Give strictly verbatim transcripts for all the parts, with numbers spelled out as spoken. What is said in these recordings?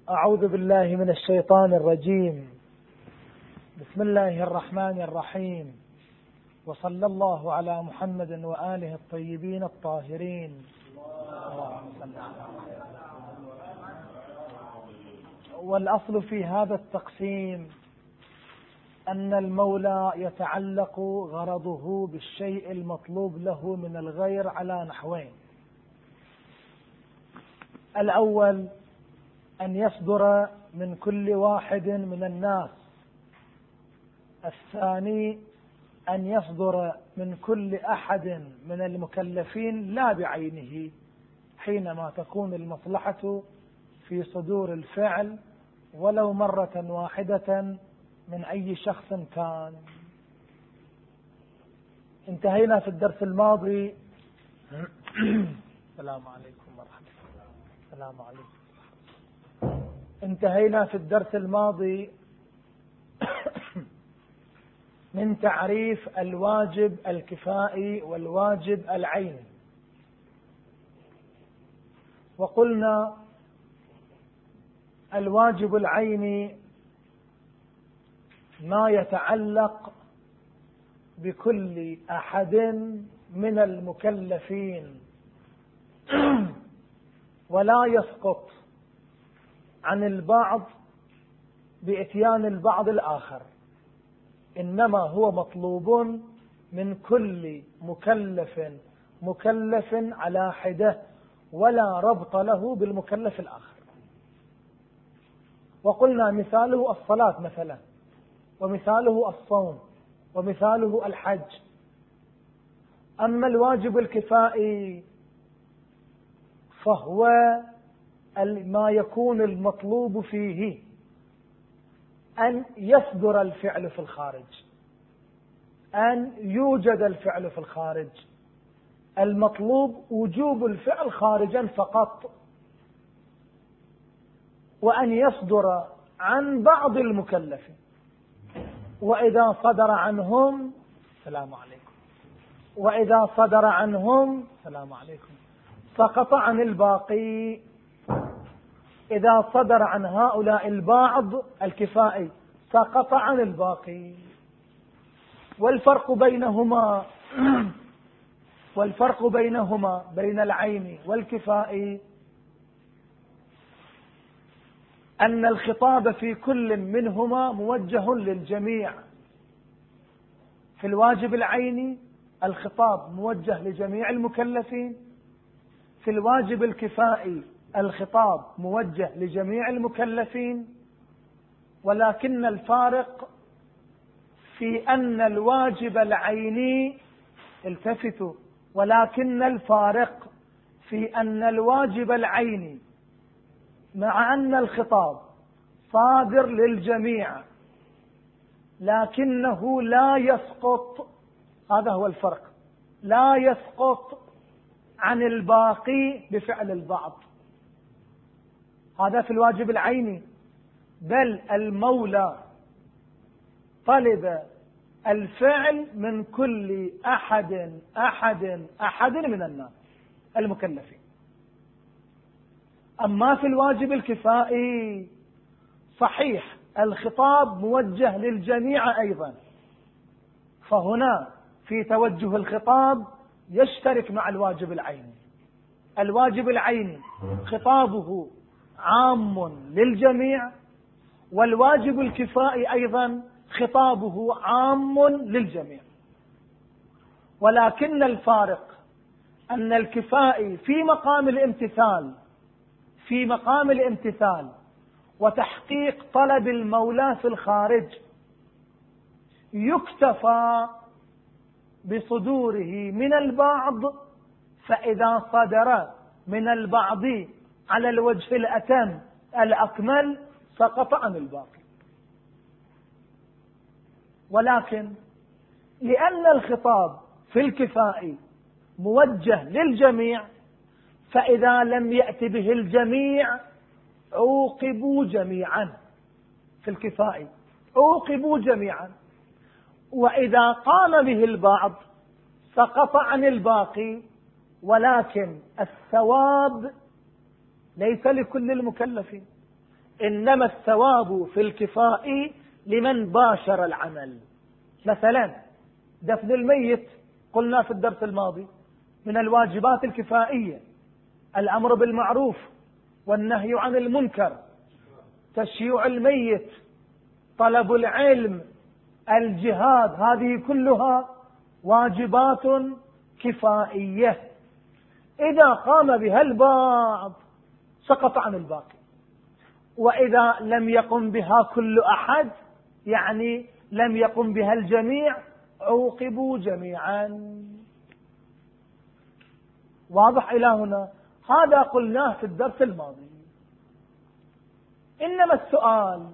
أعوذ بالله من الشيطان الرجيم. بسم الله الرحمن الرحيم، وصلى الله على محمد وآله الطيبين الطاهرين. والأصل في هذا التقسيم أن المولى يتعلق غرضه بالشيء المطلوب له من الغير على نحوين: الأول أن يصدر من كل واحد من الناس، الثاني أن يصدر من كل أحد من المكلفين لا بعينه حينما تكون المصلحة في صدور الفعل ولو مرة واحدة من أي شخص كان. انتهينا في الدرس الماضي السلام عليكم ورحمة الله. السلام عليكم. انتهينا في الدرس الماضي من تعريف الواجب الكفائي والواجب العيني، وقلنا الواجب العيني ما يتعلق بكل أحد من المكلفين ولا يسقط عن البعض بإتيان البعض الآخر، إنما هو مطلوب من كل مكلف مكلف على حدة ولا ربط له بالمكلف الآخر. وقلنا مثاله الصلاة مثلا، ومثاله الصوم، ومثاله الحج. أما الواجب الكفائي فهو ما يكون المطلوب فيه أن يصدر الفعل في الخارج، أن يوجد الفعل في الخارج. المطلوب وجوب الفعل خارجا فقط، وأن يصدر عن بعض المكلفين، وإذا صدر عنهم السلام عليكم وإذا صدر عنهم السلام عليكم سقط عن الباقي. إذا صدر عن هؤلاء البعض الكفائي سقط عن الباقي. والفرق بينهما والفرق بينهما بين العين والكفائي أن الخطاب في كل منهما موجه للجميع. في الواجب العيني الخطاب موجه لجميع المكلفين، في الواجب الكفائي الخطاب موجه لجميع المكلفين، ولكن الفارق في أن الواجب العيني التفتوا ولكن الفارق في أن الواجب العيني مع أن الخطاب صادر للجميع لكنه لا يسقط، هذا هو الفرق، لا يسقط عن الباقي بفعل البعض. هذا في الواجب العيني، بل المولى طلب الفعل من كل أحد أحد أحد من الناس المكلفين. أما في الواجب الكفائي صحيح الخطاب موجه للجميع أيضا، فهنا في توجه الخطاب يشترك مع الواجب العيني. الواجب العيني خطابه عام للجميع، والواجب الكفائي أيضا خطابه عام للجميع، ولكن الفارق أن الكفائي في مقام الامتثال في مقام الامتثال وتحقيق طلب المولى في الخارج يكتفى بصدوره من البعض، فإذا صدر من البعض على الوجه الأتم الأكمل سقط عن الباقي. ولكن لأن الخطاب في الكفائي موجه للجميع، فإذا لم يأت به الجميع عوقبوا جميعا. في الكفائي عوقبوا جميعا، وإذا قام به البعض سقط عن الباقي. ولكن الثواب ليس لكل المكلفين، إنما الثواب في الكفاء لمن باشر العمل. مثلا دفن الميت قلنا في الدرس الماضي من الواجبات الكفائية، الأمر بالمعروف والنهي عن المنكر، تشييع الميت، طلب العلم، الجهاد، هذه كلها واجبات كفائية. إذا قام بها البعض سقط عن الباقي، وإذا لم يقم بها كل أحد يعني لم يقم بها الجميع عوقبوا جميعا. واضح إلى هنا؟ هذا قلناه في الدرس الماضي. إنما السؤال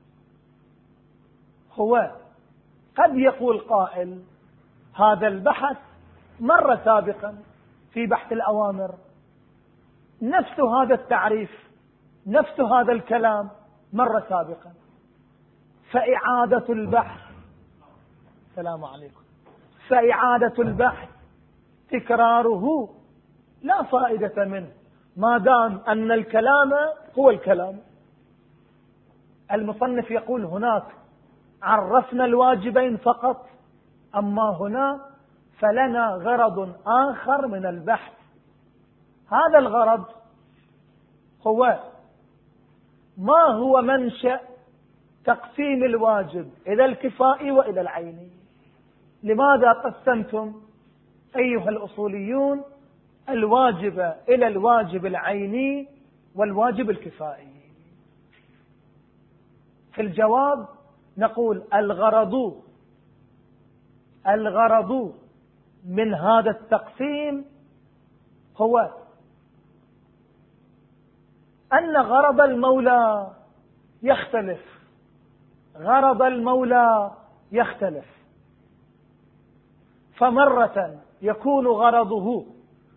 هو قد يقول قائل هذا البحث مر سابقا في بحث الأوامر، نفس هذا التعريف نفس هذا الكلام مر سابقا، فإعادة البحث السلام عليكم فإعادة البحث تكراره لا فائدة منه ما دام أن الكلام هو الكلام. المصنف يقول هناك عرفنا الواجبين فقط، أما هنا فلنا غرض آخر من البحث. هذا الغرض هو ما هو منشأ تقسيم الواجب إلى الكفائي وإلى العيني. لماذا قسمتم أيها الأصوليون الواجب إلى الواجب العيني والواجب الكفائي؟ في الجواب نقول الغرض الغرض من هذا التقسيم هو أن غرض المولى يختلف غرض المولى يختلف فمرة يكون غرضه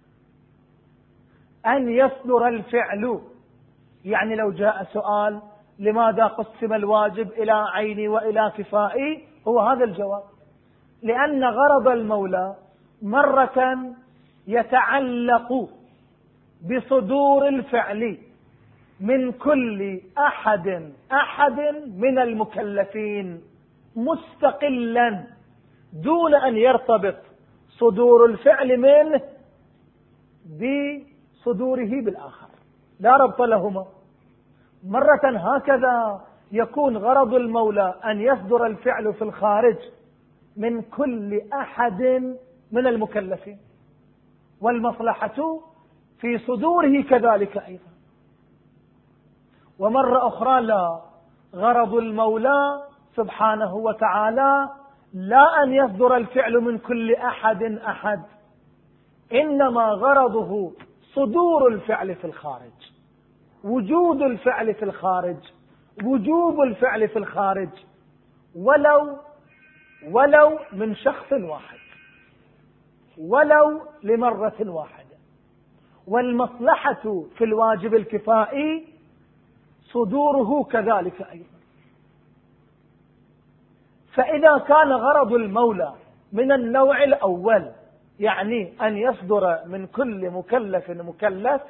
أن يصدر الفعل، يعني لو جاء سؤال لماذا قسم الواجب إلى عيني وإلى كفائي، هو هذا الجواب، لأن غرض المولى مرة يتعلق بصدور الفعل من كل أحد أحد من المكلفين مستقلا دون أن يرتبط صدور الفعل منه بصدوره بالآخر، لا ربط لهما. مرة هكذا يكون غرض المولى أن يصدر الفعل في الخارج من كل أحد من المكلفين، والمصلحة في صدوره كذلك أيضا. ومرة أخرى لا، غرض المولى سبحانه وتعالى لا أن يصدر الفعل من كل أحد أحد، إنما غرضه صدور الفعل في الخارج، وجود الفعل في الخارج، وجوب الفعل في الخارج، ولو ولو من شخص واحد، ولو لمرة واحدة. والمصلحة في الواجب الكفائي صدوره كذلك أيضا. فإذا كان غرض المولى من النوع الأول، يعني أن يصدر من كل مكلف مكلف،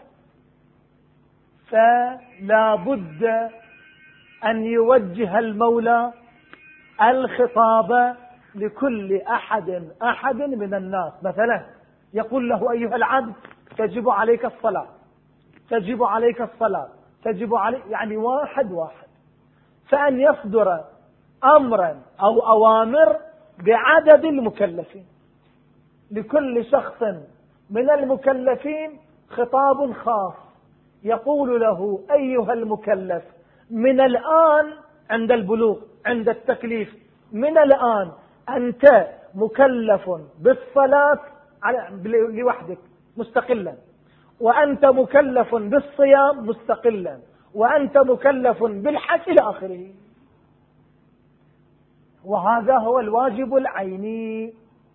فلا بد أن يوجه المولى الخطاب لكل أحد أحد من الناس. مثلا يقول له أيها العبد تجب عليك الصلاة، تجب عليك الصلاة، تجب عليك، يعني واحد واحد. فأن يصدر أمرا أو أوامر بعدد المكلفين، لكل شخص من المكلفين خطاب خاص يقول له أيها المكلف من الآن عند البلوغ عند التكليف، من الآن أنت مكلف بالصلاة لوحدك مستقلا، وأنت مكلف بالصيام مستقلا، وأنت مكلف بالحج إلى آخره. وهذا هو الواجب العيني.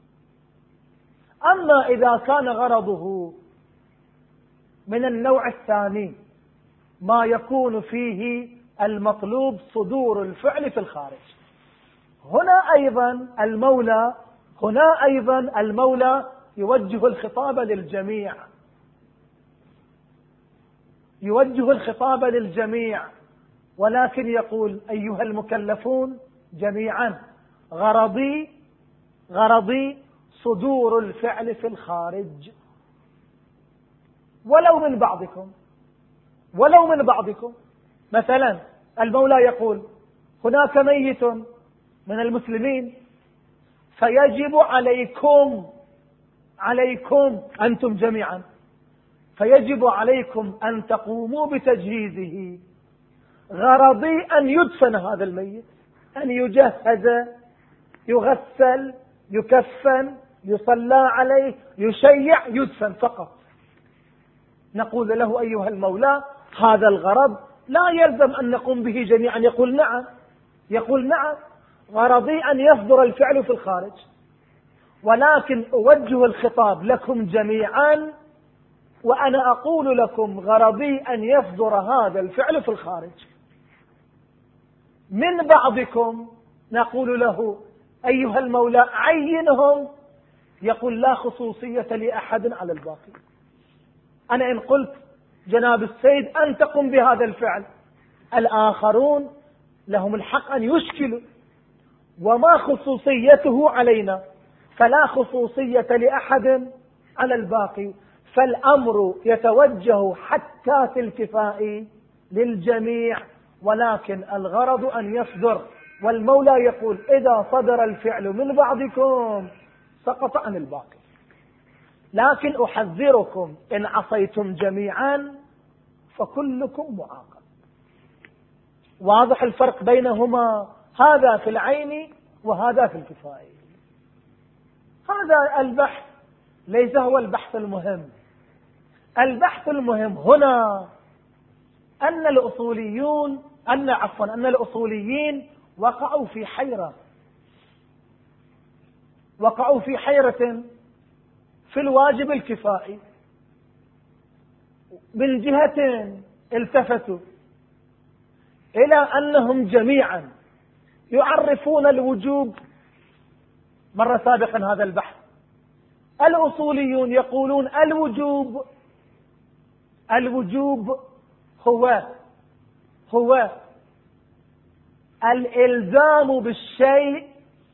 أما إذا كان غرضه من النوع الثاني ما يكون فيه المطلوب صدور الفعل في الخارج، هنا أيضا المولى هنا أيضا المولى يوجه الخطاب للجميع، يوجه الخطاب للجميع ولكن يقول أيها المكلفون جميعا غرضي غرضي صدور الفعل في الخارج، ولو من بعضكم ولو من بعضكم. مثلا المولى يقول هناك ميت من المسلمين فيجب عليكم عليكم أنتم جميعا فيجب عليكم أن تقوموا بتجهيزه. غرضي أن يدفن هذا الميت، أن يجهز، يغسل، يكفن، يصلى عليه، يشيع، يدفن فقط. نقول له أيها المولى هذا الغرض لا يلزم أن نقوم به جميعا. يقول نعم يقول نعم غرضي أن يصدر الفعل في الخارج، ولكن أوجه الخطاب لكم جميعا وأنا أقول لكم غرضي أن يصدر هذا الفعل في الخارج. من بعضكم نقول له أيها المولى عينهم. يقول لا خصوصية لأحد على الباقي. أنا إن قلت جناب السيد أن تقم بهذا الفعل، الآخرون لهم الحق أن يشكلوا، وما خصوصيته علينا، فلا خصوصية لأحد على الباقي، فالأمر يتوجه حتى في الكفاء للجميع، ولكن الغرض أن يصدر. والمولى يقول إذا صدر الفعل من بعضكم سقط عن الباقي، لكن أحذركم إن عصيتم جميعا فكلكم معاقب. واضح الفرق بينهما؟ هذا في العين وهذا في الكفاية. هذا البحث ليس هو البحث المهم. البحث المهم هنا أن الأصوليون أن عفوا أن الأصوليين وقعوا في حيرة وقعوا في حيرة في الواجب الكفائي. من جهة التفتوا إلى أنهم جميعا يعرفون الوجوب. مر سابقا هذا البحث. الأصوليون يقولون الوجوب الوجوب هو هو الإلزام بالشيء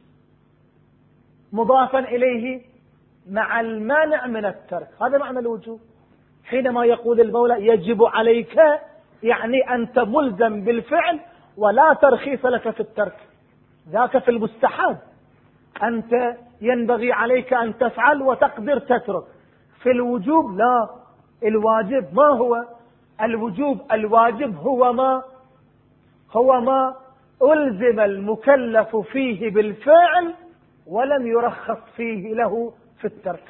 مضافا إليه مع المانع من الترك. هذا معنى الوجوب. حينما يقول المولى يجب عليك، يعني أنت ملزم بالفعل ولا ترخيص لك في الترك. ذاك في المستحب، أنت ينبغي عليك أن تفعل وتقدر تترك. في الوجوب لا. الواجب ما هو الوجوب؟ الواجب هو ما هو ما ألزم المكلف فيه بالفعل ولم يرخص فيه له في الترك.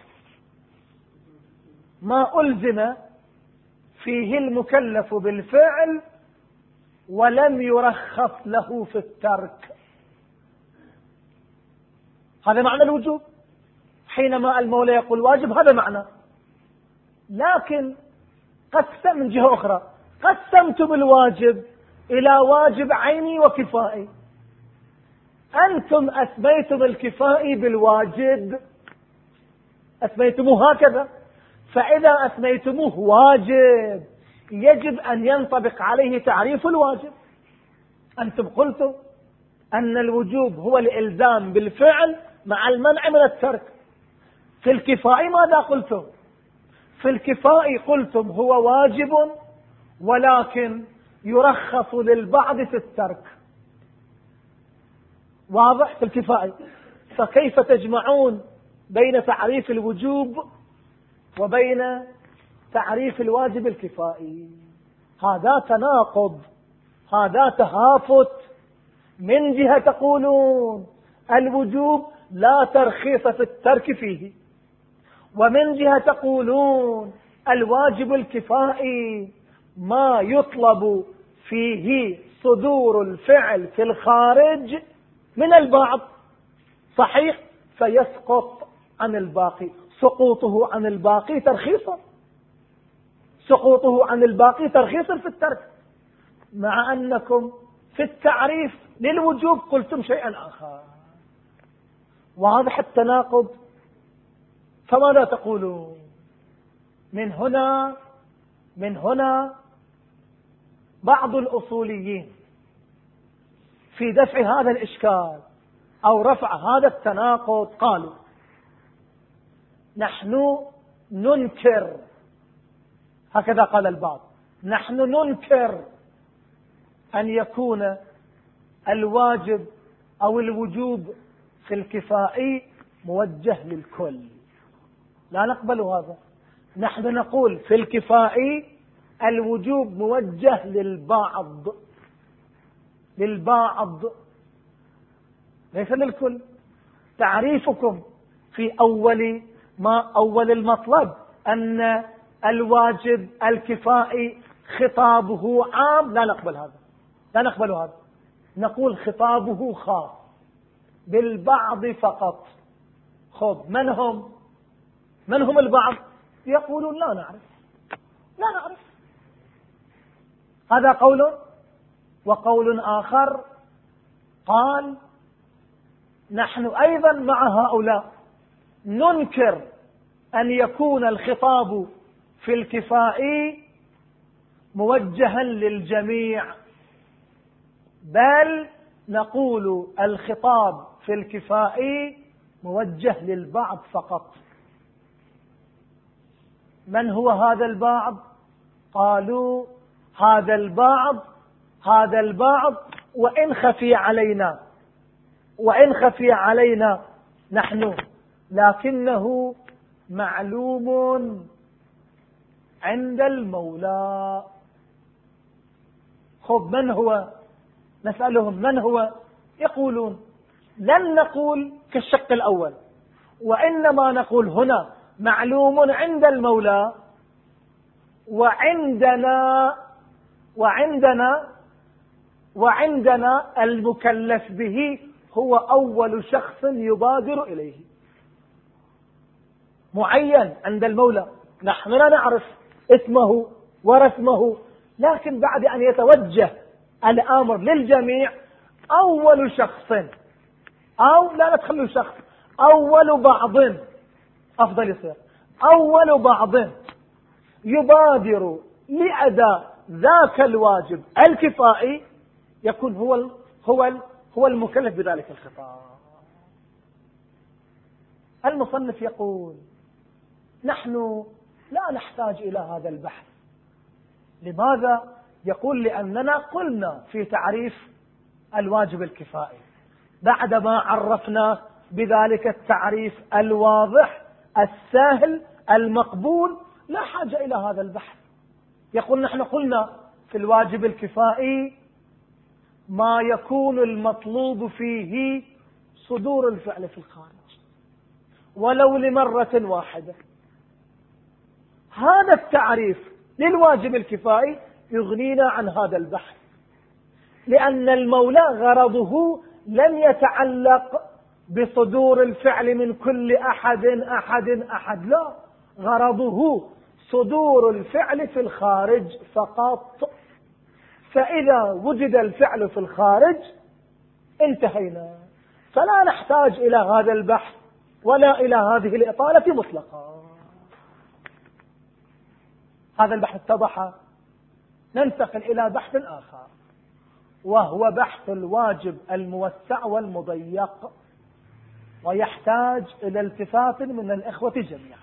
ما ألزم فيه المكلف بالفعل ولم يرخص له في الترك. هذا معنى الوجوب. حينما المولى يقول واجب هذا معنى. لكن قسم من جهة أخرى، قسمتم الواجب إلى واجب عيني وكفائي. أنتم أسميتم الكفائي بالواجب، أسميتموه هكذا. فإذا أسميتموه واجب يجب أن ينطبق عليه تعريف الواجب. أنتم قلتم أن الوجوب هو الإلزام بالفعل مع المنع من الترك. في الكفائي ماذا قلتم؟ في الكفائي قلتم هو واجب ولكن يرخص للبعض في الترك. واضح؟ في الكفائي. فكيف تجمعون بين تعريف الوجوب وبين تعريف الواجب الكفائي؟ هذا تناقض، هذا تهافت. من جهة تقولون الوجوب لا ترخيص في الترك فيه، ومن جهة تقولون الواجب الكفائي ما يطلب فيه صدور الفعل في الخارج من البعض. صحيح، فيسقط عن الباقي. سقوطه عن الباقي ترخيصا سقوطه عن الباقي ترخيصا في الترك، مع أنكم في التعريف للوجوب قلتم شيئا آخر. واضح التناقض. فماذا تقولون؟ من هنا من هنا بعض الأصوليين في دفع هذا الإشكال أو رفع هذا التناقض قالوا نحن ننكر، هكذا قال البعض، نحن ننكر أن يكون الواجب أو الوجوب في الكفائي موجه للكل، لا نقبل هذا. نحن نقول في الكفائي الوجوب موجه للبعض، للبعض ليس للكل. تعريفكم في أول ما أول المطلب أن الواجب الكفائي خطابه عام، لا نقبل هذا، لا نقبل هذا. نقول خطابه خاص بالبعض فقط. خب من هم؟ من هم البعض؟ يقولون لا نعرف، لا نعرف. هذا قول. وقول آخر قال نحن أيضا مع هؤلاء ننكر أن يكون الخطاب في الكفائي موجها للجميع، بل نقول الخطاب في الكفائي موجه للبعض فقط. من هو هذا البعض؟ قالوا هذا البعض هذا البعض وإن خفي علينا وإن خفي علينا نحن، لكنه معلوم عند المولى. خب من هو؟ نسألهم من هو؟ يقولون لن نقول كالشق الأول، وإنما نقول هنا معلوم عند المولى، وعندنا وعندنا وعندنا المكلف به هو أول شخص يبادر إليه، معين عند المولى. نحن لا نعرف اسمه ورسمه، لكن بعد أن يتوجه الأمر للجميع أول شخص، أو لا ندخل شخص، أول بعض أفضل يصير، أول بعض يبادر لأداء ذاك الواجب الكفائي يكون هو ال هو ال هو المكلف بذلك الخطاب. المصنف يقول نحن لا نحتاج إلى هذا البحث. لماذا؟ يقول لأننا قلنا في تعريف الواجب الكفائي بعدما عرفنا بذلك التعريف الواضح السهل المقبول، لا حاجة إلى هذا البحث. يقول نحن قلنا في الواجب الكفائي ما يكون المطلوب فيه صدور الفعل في الخارج ولو لمرة واحدة. هذا التعريف للواجب الكفائي يغنينا عن هذا البحث، لأن المولى غرضه لم يتعلق بصدور الفعل من كل أحد أحد أحد لا، غرضه صدور الفعل في الخارج فقط. فإذا وجد الفعل في الخارج انتهينا، فلا نحتاج إلى هذا البحث ولا إلى هذه الإطالة مطلقا. هذا البحث اتضح. ننتقل إلى بحث آخر، وهو بحث الواجب الموسع والمضيق، ويحتاج إلى التفات من الإخوة جميعا.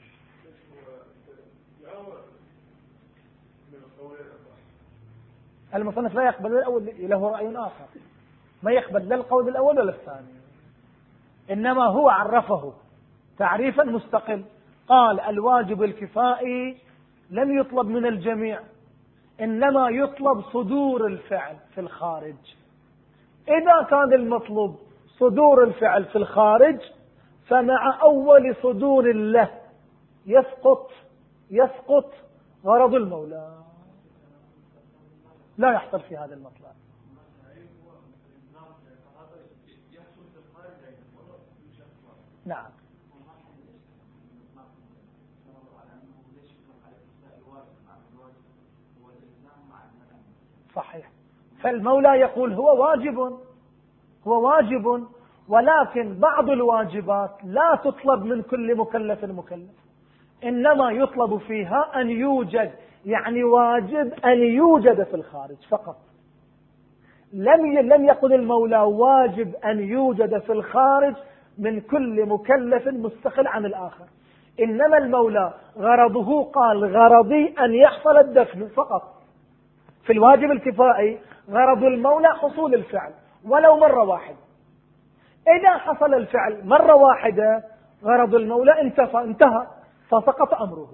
المصنف لا يقبل الأول، له رأي آخر، ما يقبل لا القول الأول ولا الثاني، إنما هو عرفه تعريفا مستقل. قال الواجب الكفائي لم يطلب من الجميع، إنما يطلب صدور الفعل في الخارج. إذا كان المطلوب صدور الفعل في الخارج، فمع أول صدور له يسقط يسقط غرض المولى، لا يحصل في هذا المطلب. نعم صحيح. فالمولى يقول هو واجب هو واجب ولكن بعض الواجبات لا تطلب من كل مكلف مكلف، إنما يطلب فيها أن يوجد، يعني واجب أن يوجد في الخارج فقط. لم لم يقل المولى واجب أن يوجد في الخارج من كل مكلف مستقل عن الآخر، إنما المولى غرضه قال غرضي أن يحصل الدفن فقط. في الواجب الكفائي غرض المولى حصول الفعل ولو مرة واحدة. إذا حصل الفعل مرة واحدة غرض المولى انتهى انتهى فسقط أمره.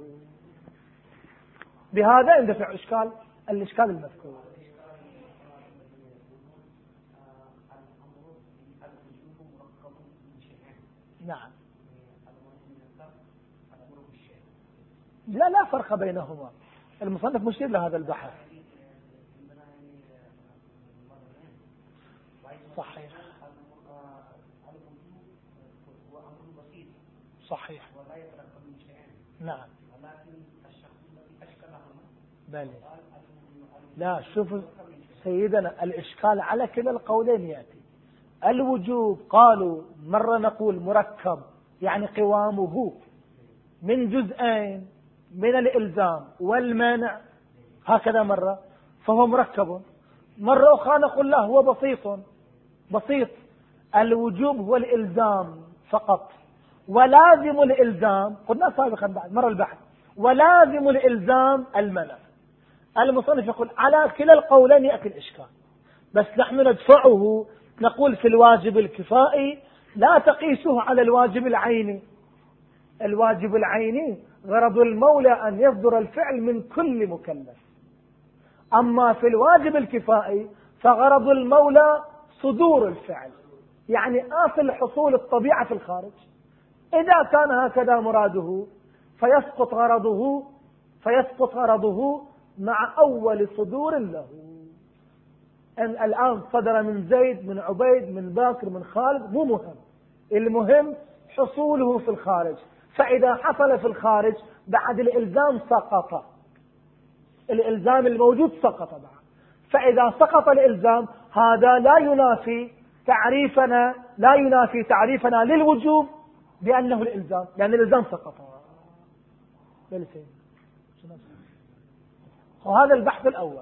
بهذا يندفع إشكال الإشكال المذكور. نعم، لا لا فرق بينهما. المصنف مشير لهذا البحث. صحيح صحيح نعم. بل لا، شوف سيدنا الإشكال على كلا القولين يأتي. الوجوب قالوا مرة نقول مركب يعني قوامه من جزئين من الإلزام والمانع، هكذا مرة فهو مركب. مرة أخرى نقول لا، هو بسيط بسيط. الوجوب هو الإلزام فقط، ولازم الإلزام قلنا سابقا بعد مرة البحث، ولازم الإلزام المنع. المصنف يقول على كلا القولين يأتي الإشكال، بس نحن ندفعه نقول في الواجب الكفائي لا تقيسه على الواجب العيني. الواجب العيني غرض المولى أن يصدر الفعل من كل مكلف، أما في الواجب الكفائي فغرض المولى صدور الفعل، يعني آصل حصول الطبيعة في الخارج. إذا كان هكذا مراده فيسقط غرضه فيسقط غرضه مع أول صدور له. أن الآن صدر من زيد من عبيد من باكر من خالد مو مهم، المهم حصوله في الخارج. فإذا حصل في الخارج بعد الإلزام سقط، الإلزام الموجود سقط بعد. فإذا سقط الإلزام هذا لا ينافي تعريفنا لا ينافي تعريفنا للوجوب بأنه الإلزام، لأن الإلزام سقط. وهذا البحث الأول.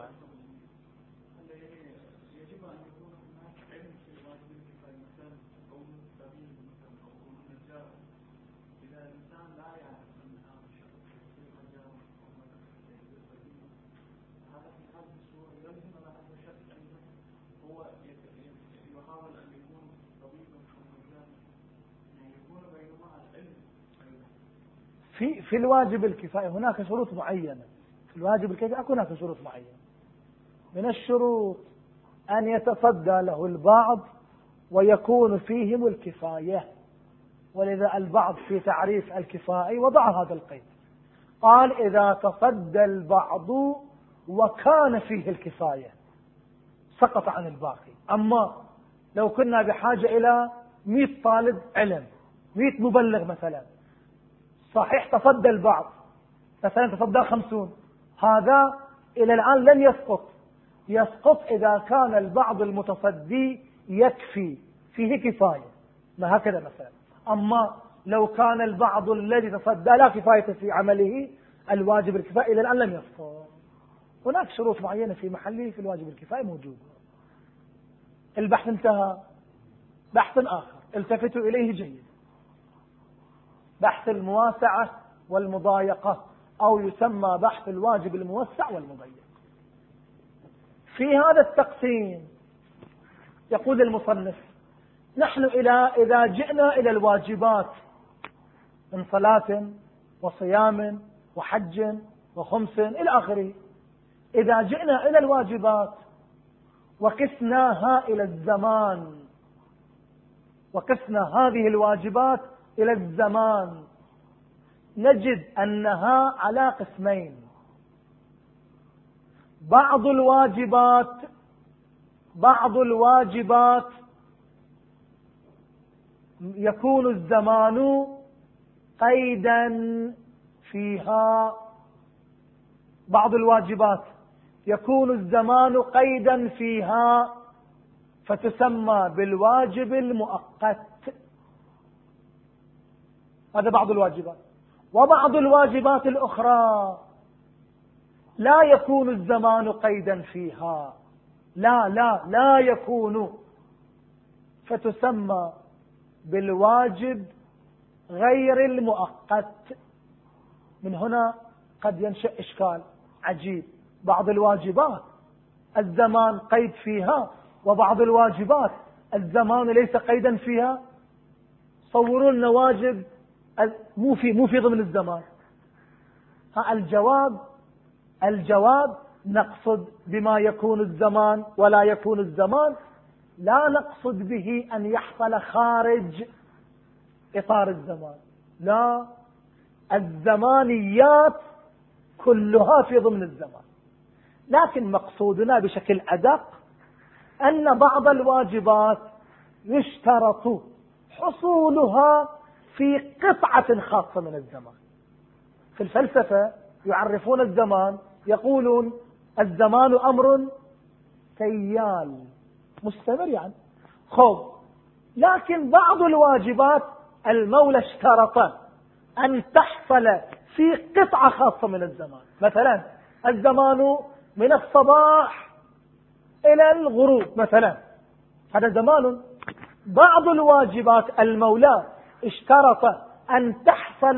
في في الواجب الكفائي هناك شروط معينة. في الواجب الكفائي هناك شروط معينة. من الشروط أن يتصدى له البعض ويكون فيهم الكفاية، ولذا البعض في تعريف الكفائي وضع هذا القيد، قال إذا تصدى البعض وكان فيه الكفاية سقط عن الباقي. أما لو كنا بحاجة إلى مئة طالب علم، مئة مبلغ مثلا، صحيح تصدى البعض مثلا تصدى خمسون، هذا إلى الآن لم يسقط. يسقط إذا كان البعض المتصدي يكفي فيه كفاية، ما هكذا مثلا. أما لو كان البعض الذي تصدى لا كفاية في عمله الواجب الكفائي إلى الآن لم يسقط. هناك شروط معينة في محله في الواجب الكفائي موجودة. البحث انتهى. بحث آخر التفتوا إليه جيد، بحث المواسعة والمضايقة، أو يسمى بحث الواجب الموسع والمضيق. في هذا التقسيم يقول المصنف نحن إلى إذا جئنا إلى الواجبات من صلاة وصيام وحج وخمس إلى آخره، إذا جئنا إلى الواجبات وقسناها إلى الزمان، وقسنا هذه الواجبات إلى الزمان، نجد أنها على قسمين. بعض الواجبات بعض الواجبات يكون الزمان قيدا فيها، بعض الواجبات يكون الزمان قيدا فيها فتسمى بالواجب المؤقت. هذا بعض الواجبات. وبعض الواجبات الأخرى لا يكون الزمان قيدا فيها، لا لا لا يكون، فتسمى بالواجب غير المؤقت. من هنا قد ينشأ إشكال عجيب، بعض الواجبات الزمان قيد فيها، وبعض الواجبات الزمان ليس قيدا فيها. صوروا لنا واجب مو في مو في ضمن الزمان. ها الجواب الجواب نقصد بما يكون الزمان ولا يكون الزمان، لا نقصد به أن يحصل خارج إطار الزمان، لا، الزمانيات كلها في ضمن الزمان. لكن مقصودنا بشكل أدق أن بعض الواجبات يشترط حصولها في قطعة خاصة من الزمان. في الفلسفة يعرفون الزمان، يقولون الزمان أمر تيال مستمر يعني. خب، لكن بعض الواجبات المولى اشترط أن تحصل في قطعة خاصة من الزمان. مثلا الزمان من الصباح إلى الغروب مثلا، هذا زمان. بعض الواجبات المولى اشترط أن تحصل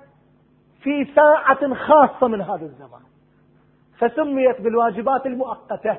في ساعة خاصة من هذا الزمان، فسميت بالواجبات المؤقتة.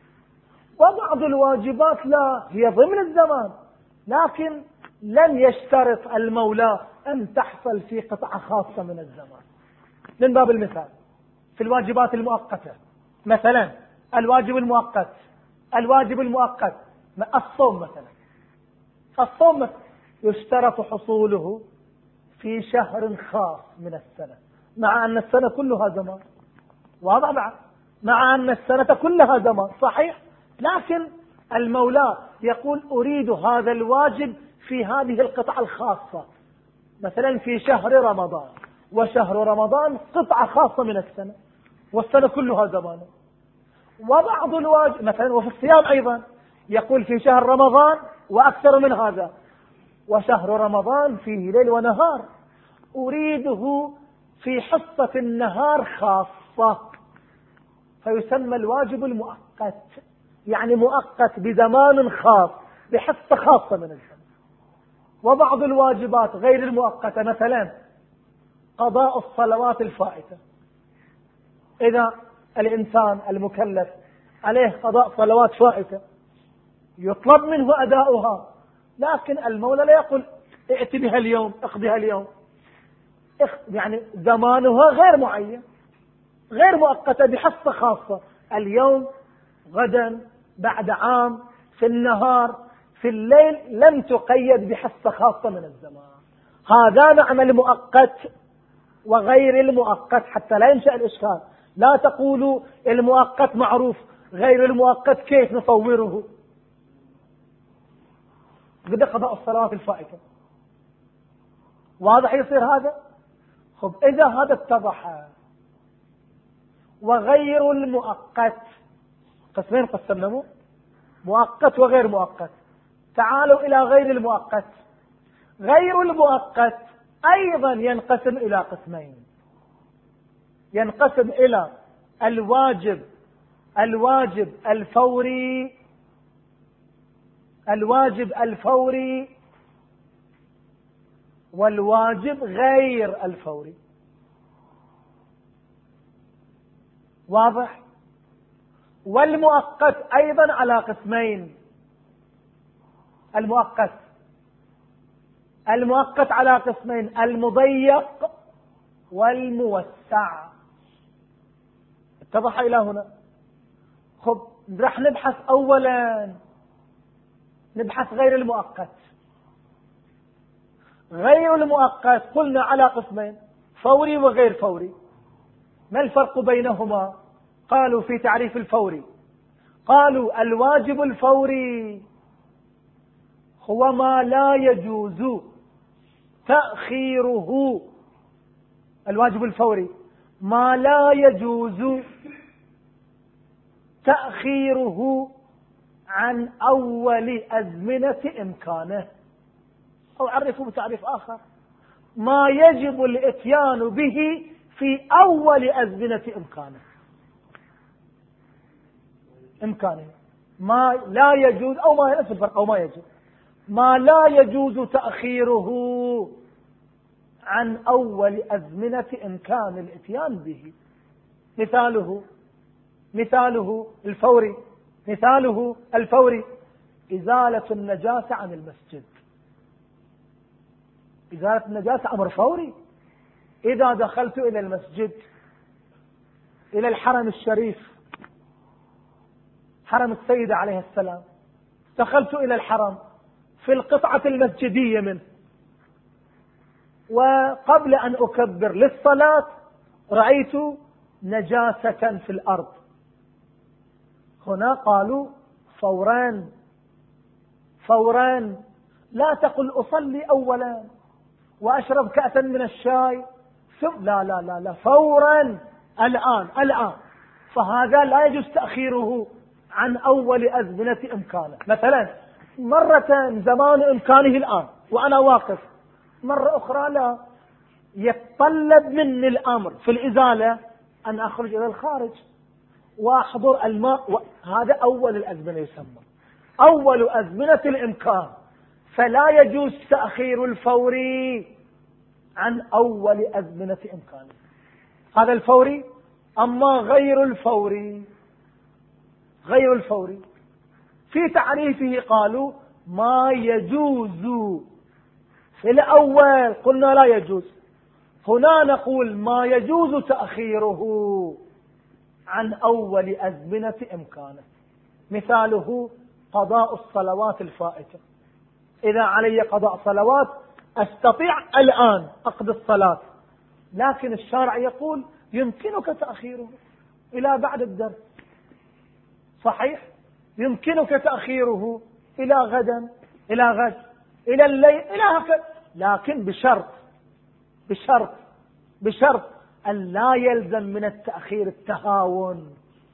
وبعض الواجبات لا، هي ضمن الزمان، لكن لن يشترط المولى أن تحصل في قطعة خاصة من الزمان. من باب المثال في الواجبات المؤقتة، مثلا الواجب المؤقت الواجب المؤقت الصوم مثلا. الصوم يشترط حصوله في شهر خاص من السنة، مع أن السنة كلها زمان، واضح بعد، مع أن السنة كلها زمان صحيح، لكن المولى يقول أريد هذا الواجب في هذه القطعة الخاصة، مثلا في شهر رمضان، وشهر رمضان قطعة خاصة من السنة والسنة كلها زمان. وبعض الواجب مثلا وفي الصيام أيضا يقول في شهر رمضان وأكثر من هذا، وشهر رمضان فيه ليل ونهار، أريده في حصة النهار خاصة، فيسمى الواجب المؤقت، يعني مؤقت بزمان خاص بحصة خاصة من الزمان. وبعض الواجبات غير المؤقتة، مثلا قضاء الصلوات الفائتة، إذا الإنسان المكلف عليه قضاء صلوات فائتة يطلب منه أداؤها، لكن المولى لا يقول ائت بها اليوم اقضيها اليوم، يعني زمانها غير معين، غير مؤقتة بحصة خاصة، اليوم، غدا، بعد عام، في النهار، في الليل، لم تقيد بحصة خاصة من الزمان. هذا معنى المؤقت وغير المؤقت، حتى لا ينشأ الإشكال. لا تقولوا المؤقت معروف، غير المؤقت كيف نصوره؟ بدأ قضاء الصلوات الفائتة، واضح يصير هذا؟ خب، إذا هذا اتضح. وغير المؤقت قسمين قسمناه، مؤقت وغير مؤقت. تعالوا إلى غير المؤقت. غير المؤقت أيضا ينقسم إلى قسمين، ينقسم إلى الواجب الواجب الفوري الواجب الفوري والواجب غير الفوري. واضح؟ والمؤقت أيضا على قسمين. المؤقت المؤقت على قسمين، المضيق والموسع. اتضح إلى هنا؟ خب، رح نبحث أولا نبحث غير المؤقت. غير المؤقت قلنا على قسمين، فوري وغير فوري. ما الفرق بينهما؟ قالوا في تعريف الفوري، قالوا الواجب الفوري هو ما لا يجوز تأخيره. الواجب الفوري ما لا يجوز تأخيره عن أول أزمنة إمكانه، أو عرفوا بتعريف آخر، ما يجب الإتيان به في أول أزمنة إمكانه إمكانه ما لا يجوز أو ما نفس الفرق أو ما يجوز ما لا يجوز تأخيره عن أول أزمنة إمكان الإتيان به. مثاله مثاله الفوري مثاله الفوري إزالة النجاسة عن المسجد. إزالة النجاسة أمر فوري. إذا دخلت إلى المسجد، إلى الحرم الشريف، حرم السيدة عليه السلام، دخلت إلى الحرم في القطعة المسجدية منه، وقبل أن أكبر للصلاة رأيت نجاسة في الأرض. هنا قالوا فورا فورا لا تقل أصلي أولا وأشرب كأسا من الشاي ثم لا لا لا لا فورا الآن الآن. فهذا لا يجوز تأخيره عن أول أزمنة إمكانه. مثلا مرة زمان إمكانه الآن وأنا واقف، مرة أخرى لا، يتطلب مني الأمر في الإزالة أن أخرج إلى الخارج وأحضر الماء و... هذا أول الأزمنة يسمى أول أزمنة الإمكان. فلا يجوز تأخير الفوري عن أول أزمنة إمكانه. هذا الفوري. أما غير الفوري غير الفوري في تعريفه قالوا ما يجوز في الأول قلنا لا يجوز، هنا نقول ما يجوز تأخيره عن أول أزمنة إمكانه. مثاله قضاء الصلوات الفائتة. إذا علي قضاء صلوات أستطيع الآن أقضي الصلاة، لكن الشارع يقول يمكنك تأخيره إلى بعد الدرس. صحيح، يمكنك تأخيره إلى غدا، إلى غد، إلى الليل، إلى هكذا، لكن بشرط بشرط بشرط أن لا يلزم من التأخير التهاون.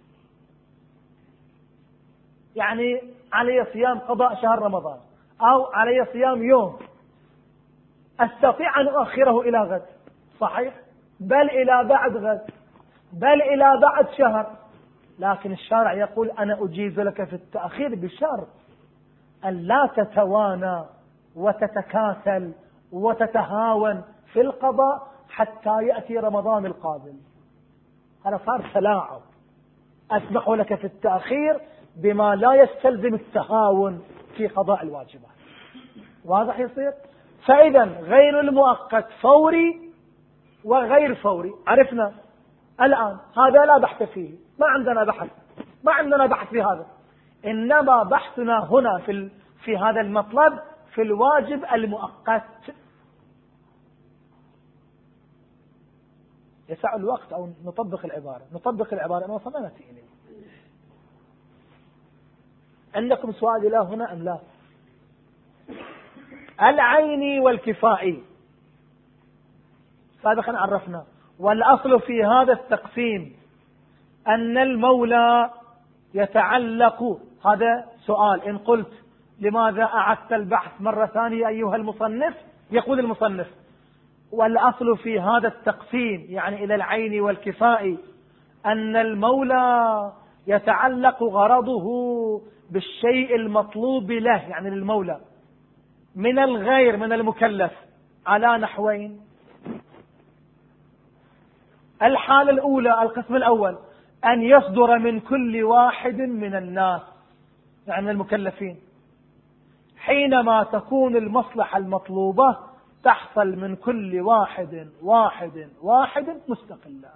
يعني علي صيام قضاء شهر رمضان أو علي صيام يوم، أستطيع أن أؤخره إلى غد، صحيح، بل إلى بعد غد، بل إلى بعد شهر، لكن الشارع يقول أنا أجيز لك في التأخير بشرط أن لا تتوانى وتتكاسل وتتهاون في القضاء حتى يأتي رمضان القادم. هذا صار تلاعب. أسمح لك في التأخير بما لا يستلزم التهاون في قضاء الواجبات. واضح يصير؟ فإذا غير المؤقت فوري وغير فوري عرفنا الآن. هذا لا بحث فيه، ما عندنا بحث ما عندنا بحث في هذا، إنما بحثنا هنا في في هذا المطلب في الواجب المؤقت. يسع الوقت أو نطبق العبارة نطبق العبارة أنا وصلنا نأتي إليه. عندكم سؤال إلى هنا أم لا؟ العيني والكفائي سابقا عرفنا. والأصل في هذا التقسيم أن المولى يتعلق. هذا سؤال، إن قلت لماذا أعدت البحث مرة ثانية أيها المصنف؟ يقول المصنف والأصل في هذا التقسيم يعني إلى العين والكفاء أن المولى يتعلق غرضه بالشيء المطلوب له، يعني للمولى من الغير من المكلف على نحوين. الحالة الأولى القسم الأول أن يصدر من كل واحد من الناس يعني المكلفين، حينما تكون المصلحة المطلوبة تحصل من كل واحد واحد واحد مستقلا.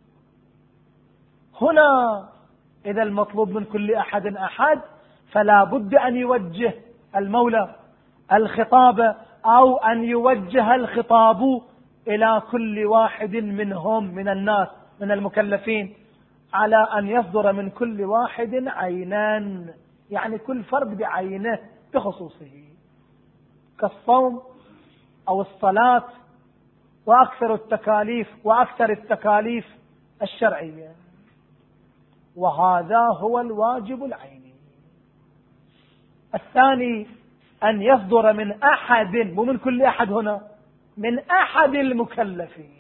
هنا إذا المطلوب من كل أحد أحد فلا بد أن يوجه المولى الخطاب أو أن يوجه الخطاب إلى كل واحد منهم من الناس من المكلفين على أن يصدر من كل واحد عينان، يعني كل فرد بعينه بخصوصه، كالصوم أو الصلاة وأكثر التكاليف وأكثر التكاليف الشرعية. وهذا هو الواجب العيني. الثاني أن يصدر من أحد، مو من كل أحد، هنا من أحد المكلفين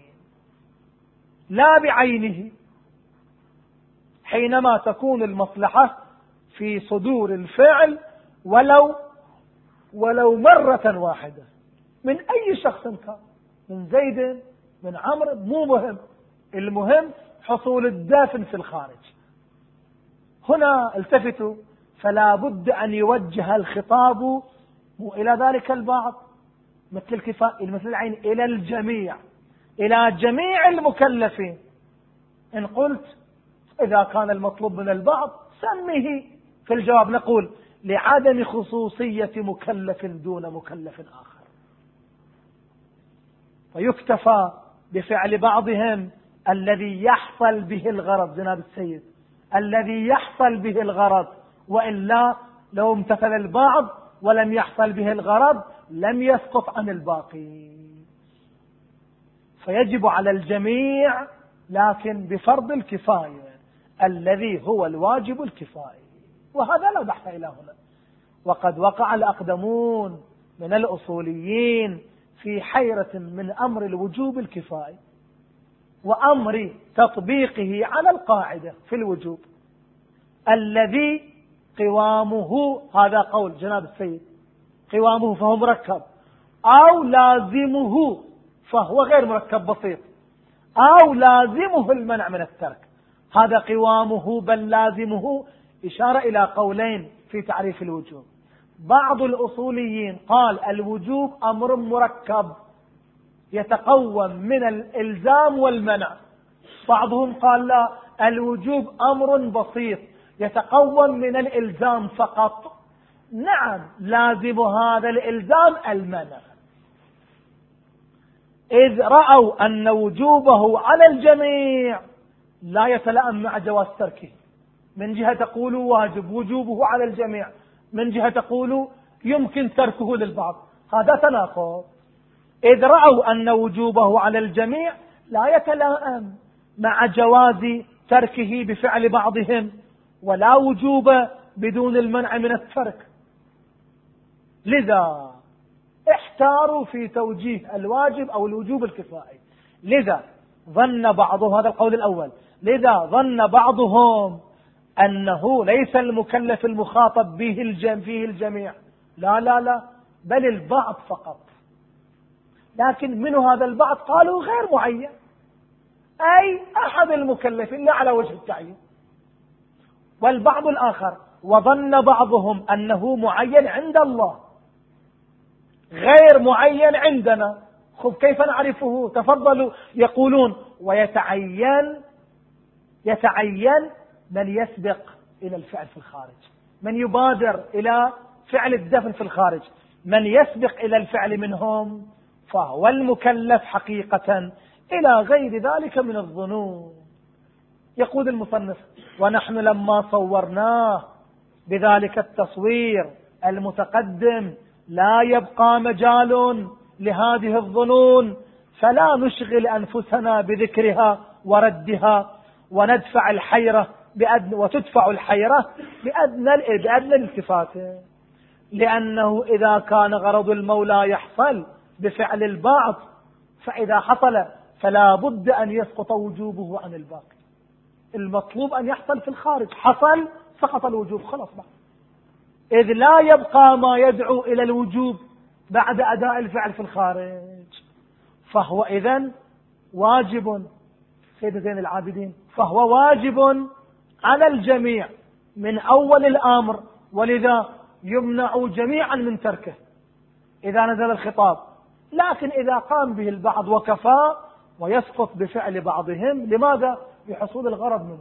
لا بعينه، حينما تكون المصلحة في صدور الفعل ولو ولو مرة واحدة من أي شخص كان، من زيد من عمرو، مو مهم، المهم حصول الدافن في الخارج. هنا التفتوا، فلا بد أن يوجه الخطاب إلى ذلك البعض مثل الكفاء مثل العين، إلى الجميع، إلى جميع المكلفين. إن قلت إذا كان المطلوب من البعض سميه، في الجواب نقول لعدم خصوصية مكلف دون مكلف آخر، فيكتفى بفعل بعضهم الذي يحصل به الغرض. جناب السيد، الذي يحصل به الغرض، وإلا لو امتثل البعض ولم يحصل به الغرض لم يسقط عن الباقي. فيجب على الجميع، لكن بفرض الكفاية الذي هو الواجب الكفائي، وهذا لا بحث إلى هنا. وقد وقع الأقدمون من الأصوليين في حيرة من أمر الوجوب الكفائي وأمر تطبيقه على القاعدة في الوجوب الذي قوامه، هذا قول جناب السيد، قوامه فهو مركب، أو لازمه فهو غير مركب بسيط، أو لازمه المنع من الترك. هذا قوامه بل لازمه، إشارة إلى قولين في تعريف الوجوب. بعض الأصوليين قال الوجوب أمر مركب يتقوم من الإلزام والمنع، بعضهم قال لا، الوجوب أمر بسيط يتقوم من الإلزام فقط. نعم، لازم هذا الإلزام المنع، إذ رأوا أن وجوبه على الجميع لا يتلائم مع جواز تركه. من جهة تقولوا واجب وجوبه على الجميع، من جهة تقولوا يمكن تركه للبعض، هذا تناقض. إذ رأوا أن وجوبه على الجميع لا يتلائم مع جواز تركه بفعل بعضهم، ولا وجوب بدون المنع من الترك، لذا احتاروا في توجيه الواجب أو الوجوب الكفائي. لذا ظن بعضهم، هذا القول الأول، لذا ظن بعضهم أنه ليس المكلف المخاطب به الجم فيه الجميع، لا لا لا، بل البعض فقط. لكن من هذا البعض قالوا غير معين، أي أحد المكلفين لا على وجه التعيين. والبعض الآخر، وظن بعضهم أنه معين عند الله غير معين عندنا. خذ كيف نعرفه؟ تفضلوا. يقولون ويتعين يتعين من يسبق إلى الفعل في الخارج، من يبادر إلى فعل الدفن في الخارج، من يسبق إلى الفعل منهم فهو المكلف حقيقة، إلى غير ذلك من الظنون. يقول المصنف: ونحن لما صورناه بذلك التصوير المتقدم لا يبقى مجال لهذه الظنون، فلا نشغل أنفسنا بذكرها وردها، وندفع الحيرة بأدنى وتدفع الحيرة بأدنى بأدنى الالتفات، لأنه إذا كان غرض المولى يحصل بفعل البعض، فإذا حصل فلا بد أن يسقط وجوبه عن الباقي. المطلوب أن يحصل في الخارج، حصل سقط الوجوب، خلاص بقى. إذ لا يبقى ما يدعو إلى الوجوب بعد أداء الفعل في الخارج، فهو إذن واجب. سيد زين العابدين: فهو واجب على الجميع من أول الأمر، ولذا يمنع جميعا من تركه إذا نزل الخطاب. لكن إذا قام به البعض وكفى، ويسقط بفعل بعضهم. لماذا؟ لحصول الغرض منه،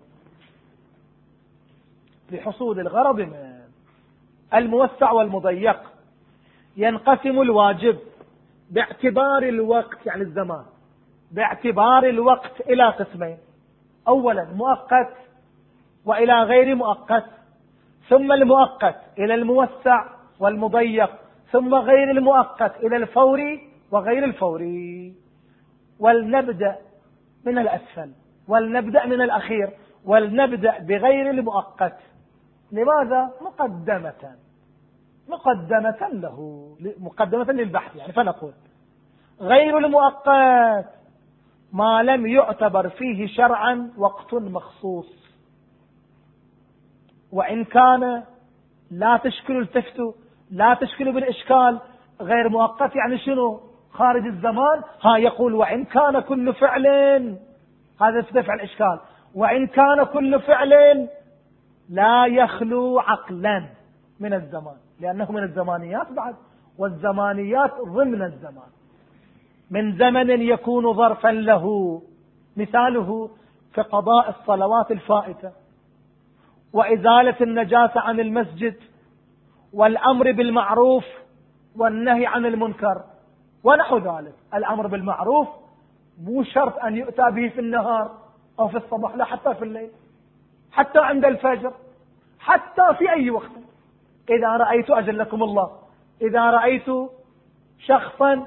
لحصول الغرض منه. الموسع والمضيق: ينقسم الواجب باعتبار الوقت، يعني الزمان، باعتبار الوقت إلى قسمين: أولا مؤقت وإلى غير مؤقت، ثم المؤقت إلى الموسع والمضيق، ثم غير المؤقت إلى الفوري وغير الفوري. ولنبدأ من الأسفل، ولنبدأ من الأخير، ولنبدأ بغير المؤقت. لماذا؟ مقدمة مقدمة له، مقدمة للبحث يعني. فنقول غير المؤقت ما لم يعتبر فيه شرعا وقت مخصوص، وإن كان لا تشكل التفتوا لا تشكل بالإشكال غير مؤقت، يعني شنو؟ خارج الزمان. ها يقول وإن كان كل فعل، هذا دفع الإشكال، وإن كان كل فعل لا يخلو عقلا من الزمان، لأنه من الزمانيات بعد، والزمانيات ضمن الزمان، من زمن يكون ظرفا له، مثاله كقضاء الصلوات الفائتة، وإزالة النجاسة عن المسجد، والأمر بالمعروف والنهي عن المنكر ونحو ذلك. الأمر بالمعروف مو شرط أن يؤتى به في النهار أو في الصباح، لا، حتى في الليل، حتى عند الفجر، حتى في أي وقت. إذا رأيت أجلكم الله إذا رأيت شخصا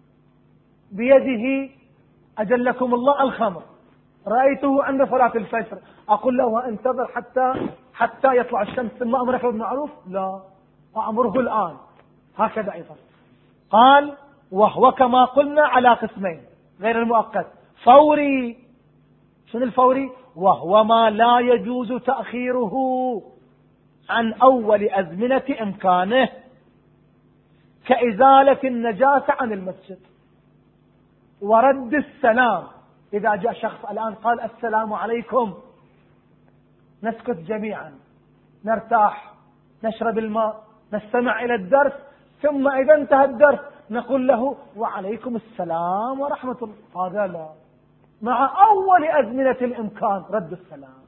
بيده أجلكم الله الخمر، رأيته عند صلاة الفجر، أقول له انتظر حتى حتى يطلع الشمس ثم أمرك بالمعروف؟ لا، أمره الآن. هكذا أيضا قال وهو كما قلنا على قسمين غير المؤقت، فوري. شنو الفوري؟ وهو ما لا يجوز تأخيره عن أول أزمنة إمكانه، كإزالة النجاسة عن المسجد ورد السلام. إذا جاء شخص الآن قال السلام عليكم، نسكت جميعا، نرتاح، نشرب الماء، نستمع إلى الدرس، ثم إذا انتهى الدرس نقول له وعليكم السلام ورحمة الله. هذا لا، مع أول أزمنة الإمكان رد السلام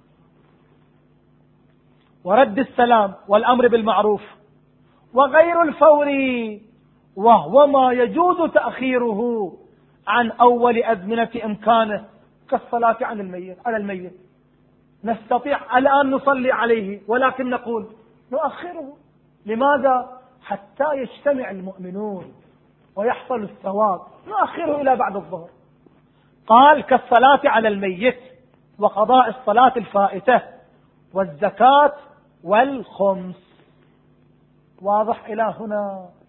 ورد السلام والأمر بالمعروف. وغير الفوري وهو ما يجوز تأخيره عن أول أزمنة إمكانه، كالصلاة عن الميت على الميت. نستطيع الآن نصلي عليه، ولكن نقول نؤخره. لماذا؟ حتى يجتمع المؤمنون ويحصل الثواب، نؤخره إلى بعد الظهر. قال كالصلاة على الميت وقضاء الصلاة الفائتة والزكاة والخمس. واضح إلى هنا؟